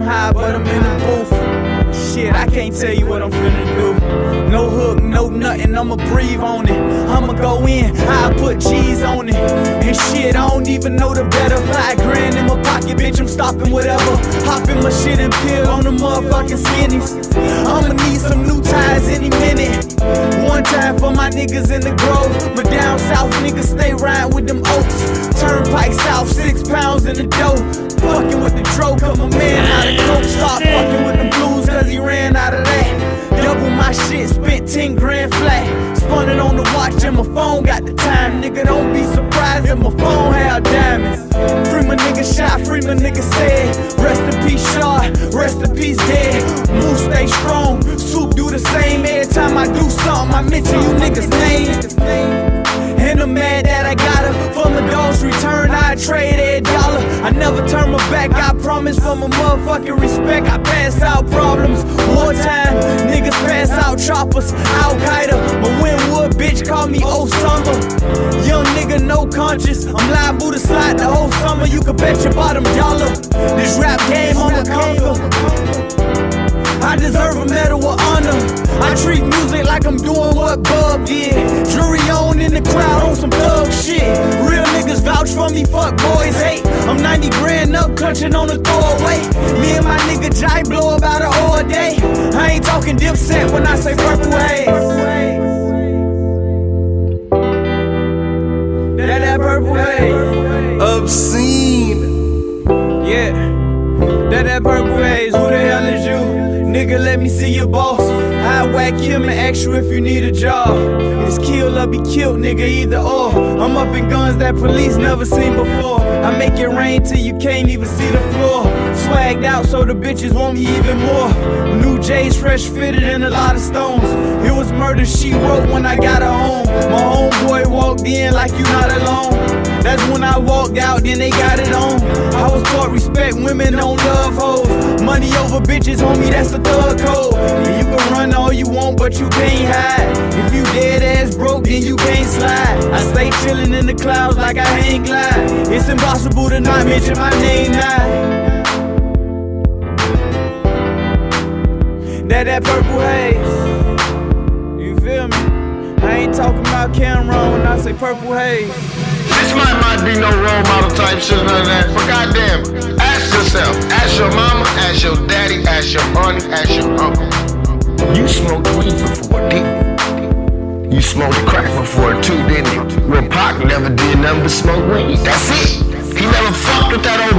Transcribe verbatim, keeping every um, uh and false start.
high, but I'm in the booth. Shit, I can't tell you what I'm finna do. No hook, no nothing, I'ma breathe on it. I'ma go in, I'll put G's on it. And shit, I don't even know the better. Five grand in my pocket, bitch, I'm stopping whatever. Hopping my shit and peel on the motherfucking skinnies. I'ma need some new ties any minute. One time for my niggas in the Grove. My down south niggas stay riding with them oaks. Turnpike south, six pounds in the dough. Fucking with the dro, cut my man out of coke. Start fucking with the blues cause he ran out of that. Double my shit, spent ten grand flat. Spun it on the watch and my phone got the time. Nigga, don't be surprised if my phone had diamonds. Free my nigga shot, free my nigga said. Rest in peace shot, rest in peace dead. Move stay strong, Soup do the same. Every time I do something I mention you niggas' name. And I'm mad that I got her. For my dog's return, I trade a dollar. I never turn my back, I promise. For my motherfucking respect, I pass out problems. Wartime, niggas pass out choppers. Al-Qaeda, my Winwood bitch call me Osama. Young nigga, no conscience. I'm liable to slide the whole summer. You can bet your bottom dollar. This rap game on the conquer. I deserve a medal of honor. I treat music like I'm doing what Bub did. Jury on in the crowd on some thug shit. Real niggas vouch for me, fuck boys hate. I'm ninety grand up, clutching on the throwaway. Me and my nigga Jai blow about an all day. I ain't talking Dipset when I say purple haze. That that purple haze. Obscene. Yeah. That that purple haze. Who the hell is you? Nigga, let me see your boss. I whack him and ask you if you need a job. It's kill or be killed, nigga, either or. I'm up in guns that police never seen before. I make it rain till you can't even see the floor. Swagged out so the bitches want me even more. New J's fresh fitted and a lot of stones. It was murder she wrote when I got her home. My homeboy walked in like you not alone. That's when I walked out, then they got it on. I was taught respect, women don't love hoes. Money over bitches, homie, that's the thug code. And you can run all you want, but you can't hide. If you dead ass broke, then you can't slide. I stay chillin' in the clouds like I hang glide. It's impossible to not mention my name now. That that purple haze. You feel me? I ain't talking about Cameron when I say purple haze. This might not be no role model type shit, none of that. But goddamn, ask yourself, ask your mama, ask your daddy, ask your auntie, ask your uncle. You smoked weed before, didn't you? You smoked crack before too, didn't you? When Pac never did nothing but smoke weed. That's it. He never fucked with that old